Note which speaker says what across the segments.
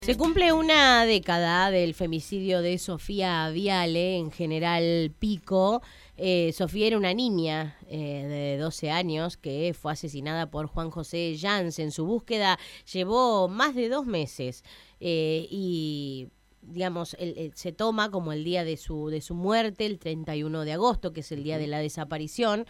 Speaker 1: Se cumple una década del femicidio de Sofía Viale en General Pico. Sofía era una niña de 12 años que fue asesinada por Juan José Janssen. Su búsqueda llevó más de 2 meses y digamos, se toma como el día de su muerte, el 31 de agosto, que es el día de la desaparición.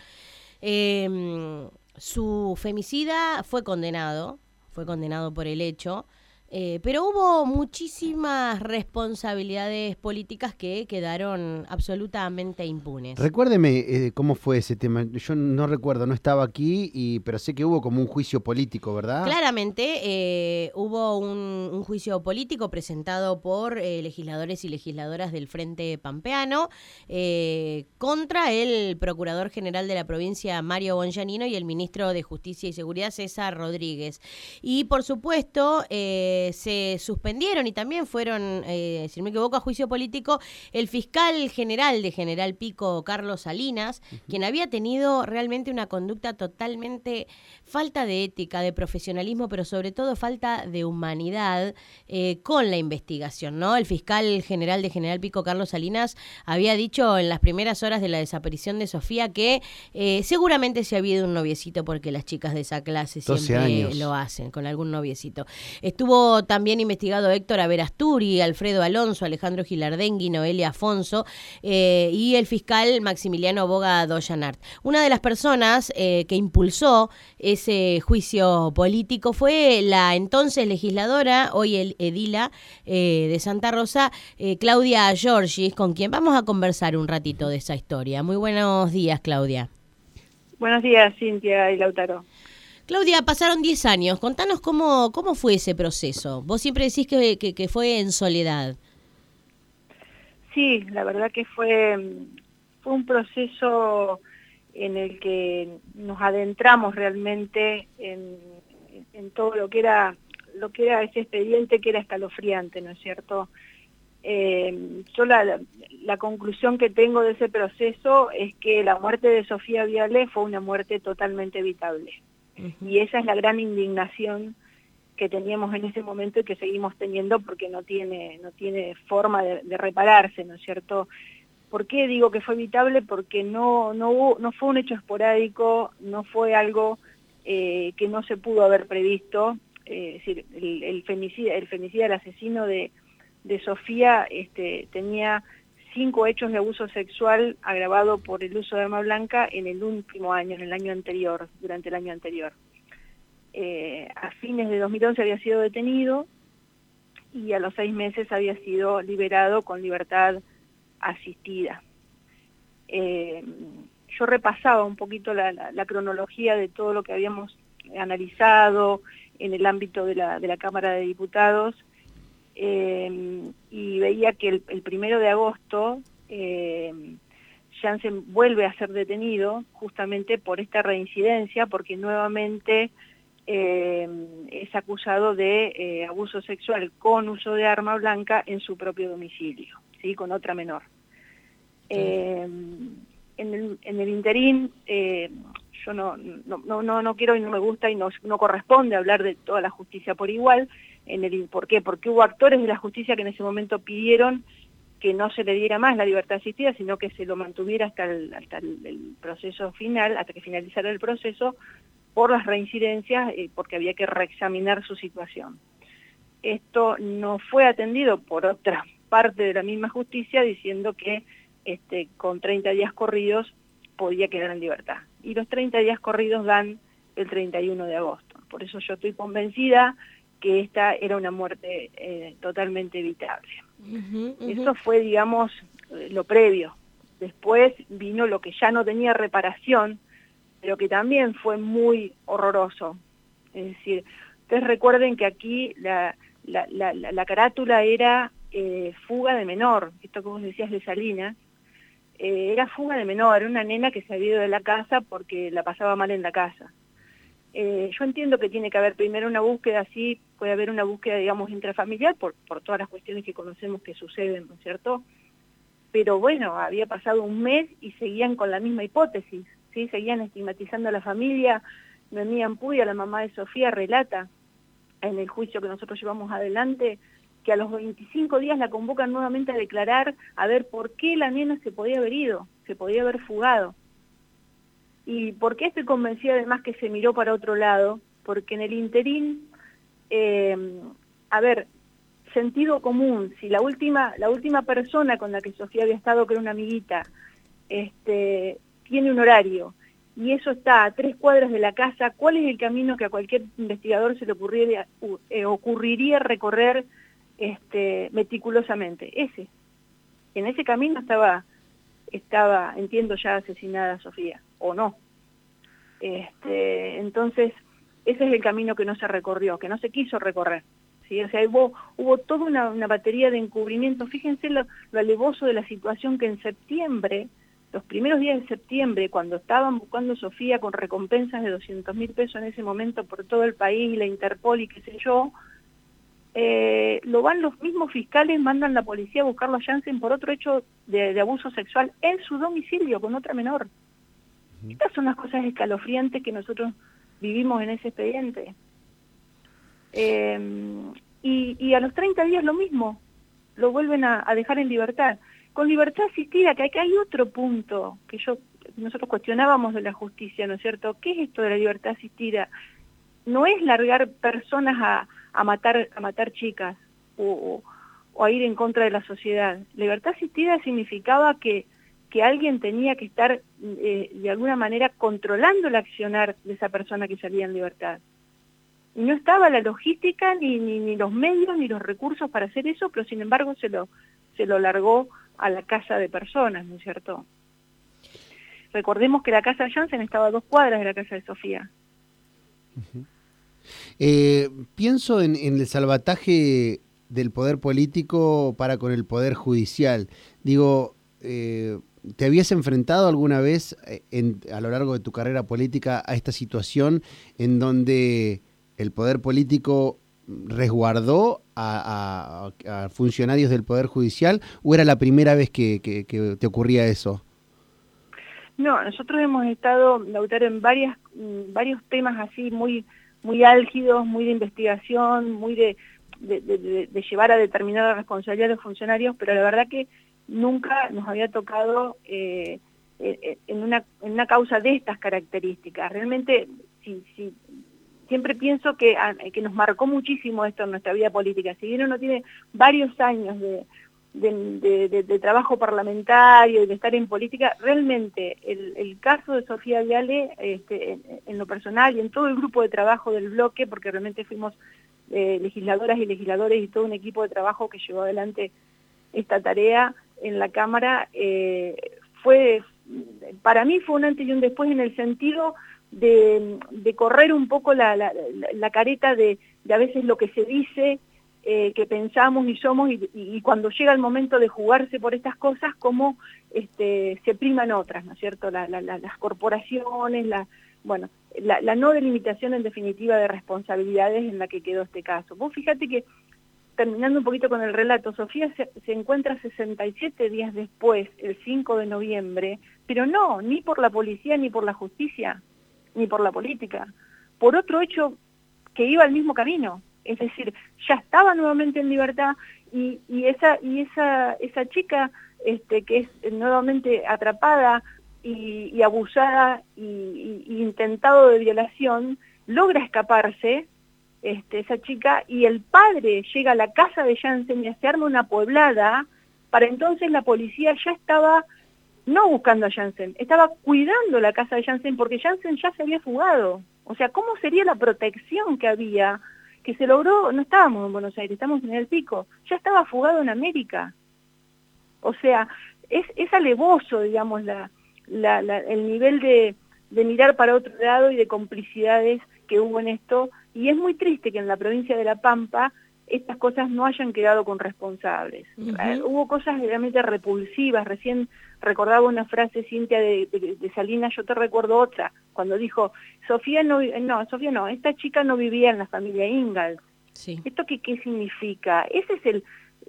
Speaker 1: Su femicida fue condenado por el hecho. Pero hubo muchísimas responsabilidades políticas que quedaron absolutamente impunes.
Speaker 2: Recuérdeme cómo fue ese tema. Yo no recuerdo, no estaba aquí, pero sé que hubo como un juicio político, ¿verdad?
Speaker 1: Claramente hubo un juicio político presentado por legisladores y legisladoras del Frente Pampeano contra el Procurador General de la provincia, Mario Bongianino, y el Ministro de Justicia y Seguridad, César Rodríguez. Y por supuesto se suspendieron y también fueron, si no me equivoco, a juicio político el fiscal general de General Pico, Carlos Salinas, quien había tenido realmente una conducta totalmente falta de ética, de profesionalismo, pero sobre todo falta de humanidad con la investigación, ¿no? El fiscal general de General Pico, Carlos Salinas, había dicho en las primeras horas de la desaparición de Sofía que seguramente se había ido un noviecito, porque las chicas de esa clase siempre lo hacen, con algún noviecito. Estuvo también investigado Héctor Averasturi, Alfredo Alonso, Alejandro Gilardengui, Noelia Afonso y el fiscal Maximiliano Boga Doyanart. Una de las personas que impulsó ese juicio político fue la entonces legisladora, hoy el edila de Santa Rosa, Claudia Giorgis, con quien vamos a conversar un ratito de esa historia. Muy buenos días, Claudia.
Speaker 3: Buenos días, Cintia y Lautaro.
Speaker 1: Claudia, pasaron 10 años. Contanos cómo fue ese proceso. Vos siempre decís que fue en soledad.
Speaker 3: Sí, la verdad que fue un proceso en el que nos adentramos realmente en todo lo que era ese expediente, que era escalofriante, ¿no es cierto? Yo la conclusión que tengo de ese proceso es que la muerte de Sofía Viale fue una muerte totalmente evitable. Y esa es la gran indignación que teníamos en ese momento y que seguimos teniendo, porque no tiene forma de repararse, ¿no es cierto? ¿Por qué digo que fue evitable? Porque no fue un hecho esporádico, no fue algo que no se pudo haber previsto. Es decir, el femicida, el asesino de Sofía tenía 5 hechos de abuso sexual agravado por el uso de arma blanca en el último año, en el año anterior, durante el año anterior. A fines de 2011 había sido detenido y a los 6 meses había sido liberado con libertad asistida. Yo repasaba un poquito la cronología de todo lo que habíamos analizado en el ámbito de la Cámara de Diputados, y veía que el 1 de agosto Janssen vuelve a ser detenido justamente por esta reincidencia, porque nuevamente es acusado de abuso sexual con uso de arma blanca en su propio domicilio, ¿sí? Con otra menor. En el interín, yo no quiero y no me gusta y no corresponde hablar de toda la justicia por igual. ¿Por qué? Porque hubo actores de la justicia que en ese momento pidieron que no se le diera más la libertad asistida, sino que se lo mantuviera hasta el proceso final, hasta que finalizara el proceso, por las reincidencias, porque había que reexaminar su situación. Esto no fue atendido por otra parte de la misma justicia, diciendo que con 30 días corridos podía quedar en libertad. Y los 30 días corridos dan el 31 de agosto. Por eso yo estoy convencida que esta era una muerte totalmente evitable. Eso fue, digamos, lo previo. Después vino lo que ya no tenía reparación, pero que también fue muy horroroso. Es decir, ustedes recuerden que aquí la carátula era fuga de menor, esto que vos decías de Salinas, era fuga de menor, era una nena que se había ido de la casa porque la pasaba mal en la casa. Yo entiendo que tiene que haber primero una búsqueda, sí, puede haber una búsqueda, digamos, intrafamiliar por todas las cuestiones que conocemos que suceden, ¿no es cierto? Pero bueno, había pasado un mes y seguían con la misma hipótesis, ¿sí? Seguían estigmatizando a la familia. Noemí Ampudia, la mamá de Sofía, relata en el juicio que nosotros llevamos adelante que a los 25 días la convocan nuevamente a declarar a ver por qué la nena se podía haber ido, se podía haber fugado. ¿Y por qué estoy convencida además que se miró para otro lado? Porque en el interín, sentido común, si la última persona con la que Sofía había estado, que era una amiguita, tiene un horario, y eso está a 3 cuadras de la casa, ¿cuál es el camino que a cualquier investigador se le ocurriría recorrer meticulosamente? Ese. En ese camino estaba, entiendo, ya asesinada Sofía, o no. Entonces, ese es el camino que no se recorrió, que no se quiso recorrer. ¿Sí? O sea, hubo toda una batería de encubrimiento. Fíjense lo alevoso de la situación, que en septiembre, los primeros días de septiembre, cuando estaban buscando a Sofía con recompensas de 200.000 pesos en ese momento por todo el país, la Interpol y qué sé yo, lo van los mismos fiscales, mandan la policía a buscarlo a Janssen por otro hecho de abuso sexual en su domicilio con otra menor. Estas son las cosas escalofriantes que nosotros vivimos en ese expediente. Y a los 30 días lo mismo, lo vuelven a dejar en libertad. Con libertad asistida, que hay otro punto que nosotros cuestionábamos de la justicia, ¿no es cierto? ¿Qué es esto de la libertad asistida? No es largar personas a matar chicas o a ir en contra de la sociedad. Libertad asistida significaba que alguien tenía que estar de alguna manera controlando el accionar de esa persona que salía en libertad. Y no estaba la logística, ni los medios, ni los recursos para hacer eso, pero sin embargo se lo largó a la casa de personas, ¿no es cierto? Recordemos que la casa de Janssen estaba a 2 cuadras de la casa de Sofía.
Speaker 2: Uh-huh. Pienso en el salvataje del poder político para con el poder judicial. Digo, ¿te habías enfrentado alguna vez a lo largo de tu carrera política a esta situación en donde el poder político resguardó a funcionarios del Poder Judicial, o era la primera vez que te ocurría eso?
Speaker 3: No, nosotros hemos estado, Lautaro, en varios temas así muy álgidos, muy de investigación, muy de llevar a determinada responsabilidad de los funcionarios, pero la verdad que nunca nos había tocado en una causa de estas características. Realmente, siempre pienso que nos marcó muchísimo esto en nuestra vida política. Si bien uno tiene varios años de trabajo parlamentario y de estar en política, realmente el caso de Sofía Viale, en lo personal y en todo el grupo de trabajo del bloque, porque realmente fuimos legisladoras y legisladores y todo un equipo de trabajo que llevó adelante esta tarea en la Cámara, para mí fue un antes y un después en el sentido de correr un poco la careta de a veces lo que se dice, que pensamos y somos, y cuando llega el momento de jugarse por estas cosas, cómo se priman otras, ¿no es cierto? Las corporaciones, la no delimitación en definitiva de responsabilidades en la que quedó este caso. Vos fíjate que, terminando un poquito con el relato, Sofía se encuentra 67 días después, el 5 de noviembre, pero no, ni por la policía, ni por la justicia, ni por la política, por otro hecho que iba al mismo camino. Es decir, ya estaba nuevamente en libertad y esa chica que es nuevamente atrapada y abusada y intentado de violación, logra escaparse esa chica, y el padre llega a la casa de Janssen y se arma una pueblada. Para entonces la policía ya estaba no buscando a Janssen, estaba cuidando la casa de Janssen porque Janssen ya se había fugado. O sea, ¿cómo sería la protección que había? Que se logró, no estábamos en Buenos Aires, estamos en el Pico, ya estaba fugado en América. O sea, es alevoso, digamos, el nivel de mirar para otro lado y de complicidades que hubo en esto, y es muy triste que en la provincia de La Pampa estas cosas no hayan quedado con responsables. Uh-huh. Hubo cosas realmente repulsivas. Recién recordaba una frase, Cintia, de Salinas, yo te recuerdo otra, cuando dijo, Sofía no, esta chica no vivía en la familia Ingalls. Sí. ¿Esto qué significa? Ese es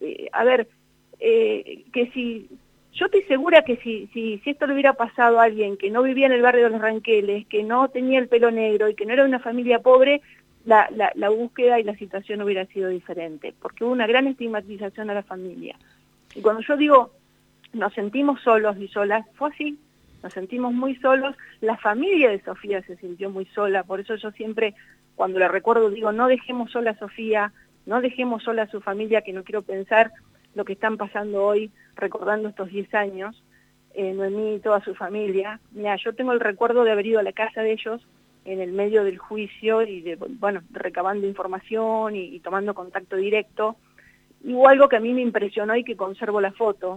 Speaker 3: que si, yo estoy segura que si esto le hubiera pasado a alguien que no vivía en el barrio de Los Ranqueles, que no tenía el pelo negro y que no era una familia pobre, la búsqueda y la situación hubiera sido diferente, porque hubo una gran estigmatización a la familia. Y cuando yo digo nos sentimos solos y solas, fue así, nos sentimos muy solos, la familia de Sofía se sintió muy sola, por eso yo siempre, cuando la recuerdo, digo, no dejemos sola a Sofía, no dejemos sola a su familia, que no quiero pensar lo que están pasando hoy, recordando estos 10 años, Noemí y toda su familia. Mira, yo tengo el recuerdo de haber ido a la casa de ellos en el medio del juicio y recabando información y tomando contacto directo. Y hubo algo que a mí me impresionó y que conservo la foto.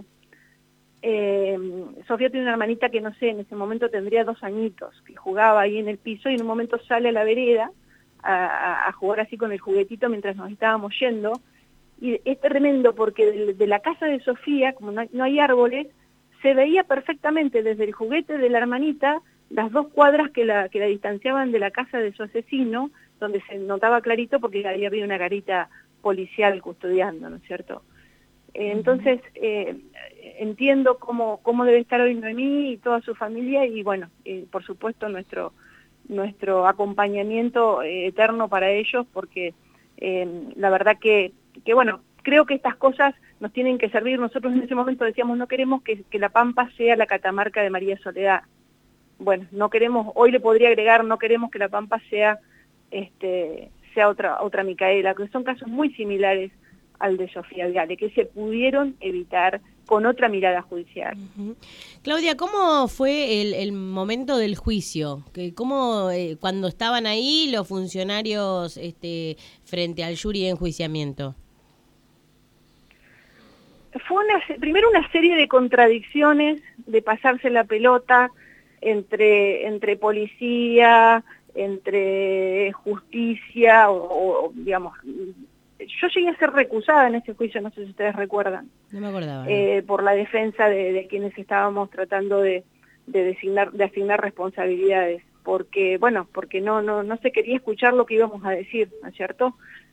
Speaker 3: Sofía tiene una hermanita que no sé, en ese momento tendría 2 añitos, que jugaba ahí en el piso y en un momento sale a la vereda a jugar así con el juguetito mientras nos estábamos yendo. Y es tremendo porque de la casa de Sofía, como no hay árboles, se veía perfectamente desde el juguete de la hermanita las 2 cuadras que la distanciaban de la casa de su asesino, donde se notaba clarito porque ahí había una garita policial custodiando, ¿no es cierto? Entonces, entiendo cómo debe estar hoy Noemí y toda su familia y bueno, por supuesto nuestro acompañamiento eterno para ellos porque la verdad que bueno, creo que estas cosas nos tienen que servir. Nosotros en ese momento decíamos no queremos que La Pampa sea la Catamarca de María Soledad. Bueno, no queremos, hoy le podría agregar, no queremos que La Pampa sea otra Micaela, que son casos muy similares al de Sofía Viale, que se pudieron evitar con otra mirada judicial.
Speaker 1: Claudia, ¿cómo fue el momento del juicio? ¿Cómo cuando estaban ahí los funcionarios frente al jury de enjuiciamiento?
Speaker 3: Fue primero una serie de contradicciones, de pasarse la pelota entre policía, entre justicia, o digamos, yo llegué a ser recusada en ese juicio, no sé si ustedes recuerdan.
Speaker 1: No me acordaba.
Speaker 3: Por la defensa de quienes estábamos tratando de asignar responsabilidades, porque no se quería escuchar lo que íbamos a decir, ¿no es cierto?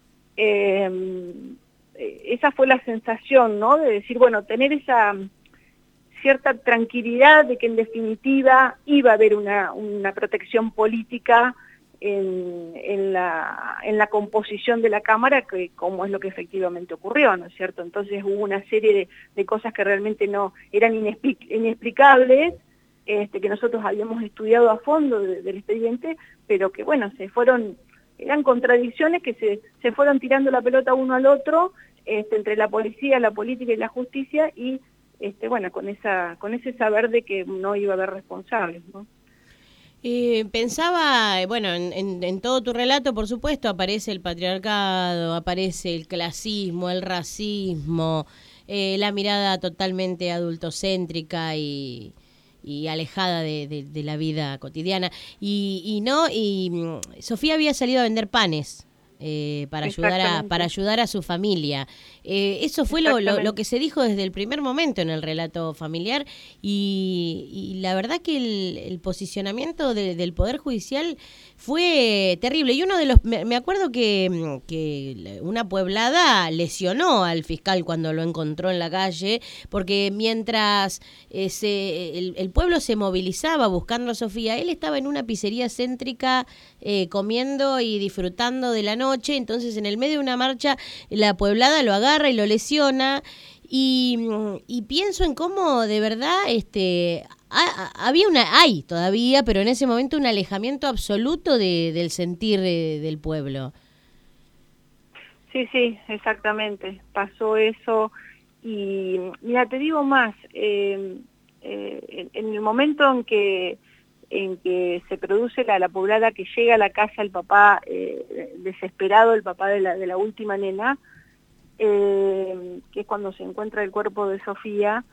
Speaker 3: Esa fue la sensación, ¿no? De decir, bueno, tener esa cierta tranquilidad de que en definitiva iba a haber una protección política en la composición de la Cámara, que como es lo que efectivamente ocurrió, ¿no es cierto? Entonces hubo una serie de cosas que realmente no eran inexplicables, que nosotros habíamos estudiado a fondo del expediente, pero que bueno, eran contradicciones que se fueron tirando la pelota uno al otro, entre la policía, la política y la justicia, y bueno, con ese saber de que no iba a haber responsables, ¿no?
Speaker 1: Pensaba, bueno, en todo tu relato, por supuesto, aparece el patriarcado, aparece el clasismo, el racismo, la mirada totalmente adultocéntrica y alejada de la vida cotidiana. Y Sofía había salido a vender panes para ayudar a su familia. Eso fue lo que se dijo desde el primer momento en el relato familiar y la verdad que el posicionamiento del Poder Judicial fue terrible. Y uno de los, me acuerdo que una pueblada lesionó al fiscal cuando lo encontró en la calle, porque mientras el pueblo se movilizaba buscando a Sofía, él estaba en una pizzería céntrica comiendo y disfrutando de la noche. Entonces en el medio de una marcha la pueblada lo agarra y lo lesiona y pienso en cómo de verdad hay todavía, pero en ese momento un alejamiento absoluto del sentir del pueblo.
Speaker 3: Sí, exactamente, pasó eso y mira, te digo más, en el momento en que se produce la poblada, que llega a la casa el papá desesperado, el papá de la última nena, que es cuando se encuentra el cuerpo de Sofía,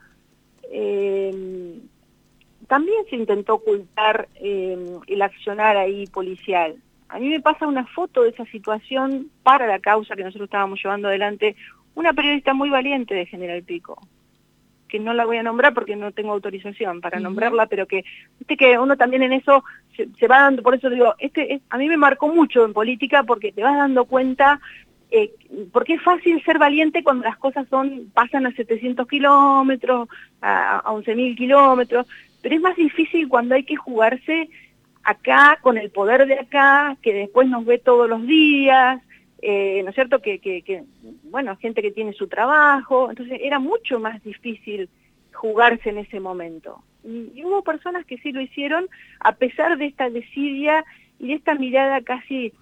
Speaker 3: también se intentó ocultar el accionar ahí policial. A mí me pasa una foto de esa situación para la causa que nosotros estábamos llevando adelante, una periodista muy valiente de General Pico, que no la voy a nombrar porque no tengo autorización para nombrarla, pero que viste que uno también en eso se va dando, por eso digo, a mí me marcó mucho en política porque te vas dando cuenta, porque es fácil ser valiente cuando las cosas pasan a 700 kilómetros, a 11.000 kilómetros, pero es más difícil cuando hay que jugarse acá, con el poder de acá, que después nos ve todos los días, ¿no es cierto? Bueno, gente que tiene su trabajo, entonces era mucho más difícil jugarse en ese momento. Y hubo personas que sí lo hicieron, a pesar de esta desidia y de esta mirada casi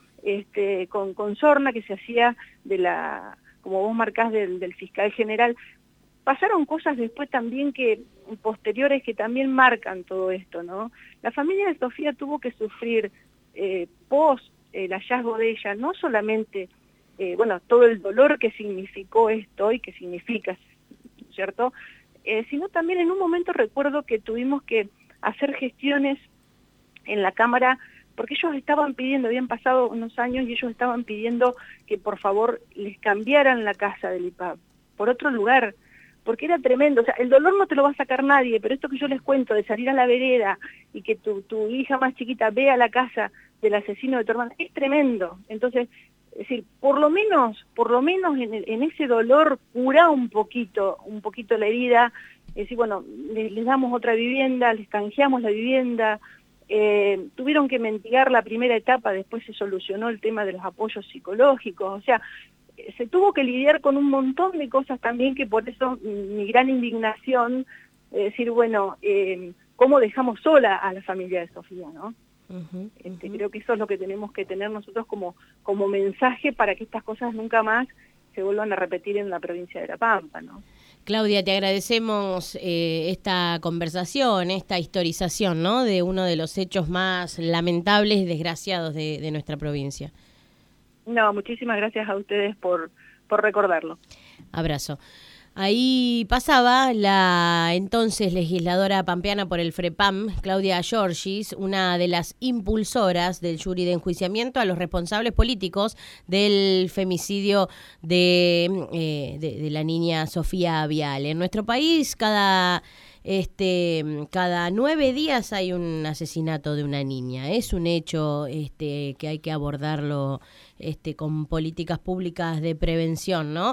Speaker 3: con sorna que se hacía como vos marcás, del fiscal general. Pasaron cosas después también posteriores que también marcan todo esto, ¿no? La familia de Sofía tuvo que sufrir post el hallazgo de ella, no solamente, todo el dolor que significó esto y que significa, ¿cierto? Sino también en un momento recuerdo que tuvimos que hacer gestiones en la Cámara, porque ellos estaban pidiendo, habían pasado unos años y ellos estaban pidiendo que por favor les cambiaran la casa del IPAB por otro lugar, porque era tremendo. O sea, el dolor no te lo va a sacar nadie, pero esto que yo les cuento de salir a la vereda y que tu hija más chiquita vea la casa del asesino de tu hermana, es tremendo. Entonces, es decir, por lo menos en ese dolor cura un poquito la herida, es decir, bueno, les damos otra vivienda, les canjeamos la vivienda, tuvieron que mitigar la primera etapa, después se solucionó el tema de los apoyos psicológicos, o sea, se tuvo que lidiar con un montón de cosas también, que por eso mi gran indignación, decir, bueno, ¿cómo dejamos sola a la familia de Sofía, no? Creo que eso es lo que tenemos que tener nosotros como mensaje para que estas cosas nunca más se vuelvan a repetir en la provincia de La Pampa, ¿no?
Speaker 1: Claudia, te agradecemos esta conversación, esta historización, ¿no?, de uno de los hechos más lamentables y desgraciados de nuestra provincia.
Speaker 3: No, muchísimas gracias a ustedes por recordarlo.
Speaker 1: Abrazo. Ahí pasaba la entonces legisladora pampeana por el FREPAM, Claudia Giorgis, una de las impulsoras del jury de enjuiciamiento a los responsables políticos del femicidio de la niña Sofía Viale. En nuestro país, cada 9 días hay un asesinato de una niña. Es un hecho que hay que abordarlo con políticas públicas de prevención, ¿no?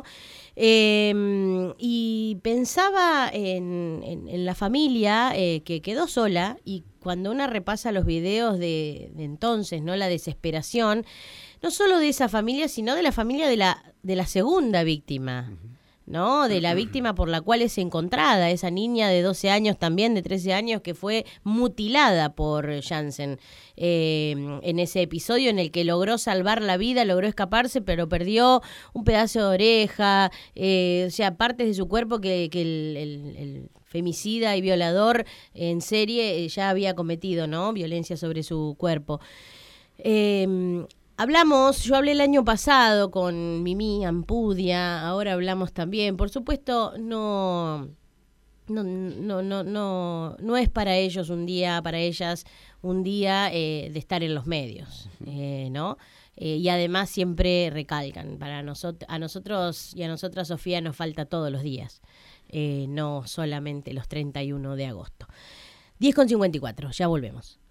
Speaker 1: Y pensaba en la familia que quedó sola, y cuando una repasa los videos de entonces, ¿no?, la desesperación, no solo de esa familia, sino de la familia de la segunda víctima, ¿no?, de la víctima por la cual es encontrada, esa niña de 12 años, también de 13 años, que fue mutilada por Jansen en ese episodio en el que logró salvar la vida, logró escaparse, pero perdió un pedazo de oreja, o sea, partes de su cuerpo que el femicida y violador en serie ya había cometido, ¿no?, violencia sobre su cuerpo. Yo hablé el año pasado con Mimi Ampudia, ahora hablamos también. Por supuesto, no es para ellos un día, para ellas un día de estar en los medios, ¿no? Y además siempre recalcan, a nosotros y a nosotras, Sofía, nos falta todos los días, no solamente los 31 de agosto. 10:54, ya volvemos.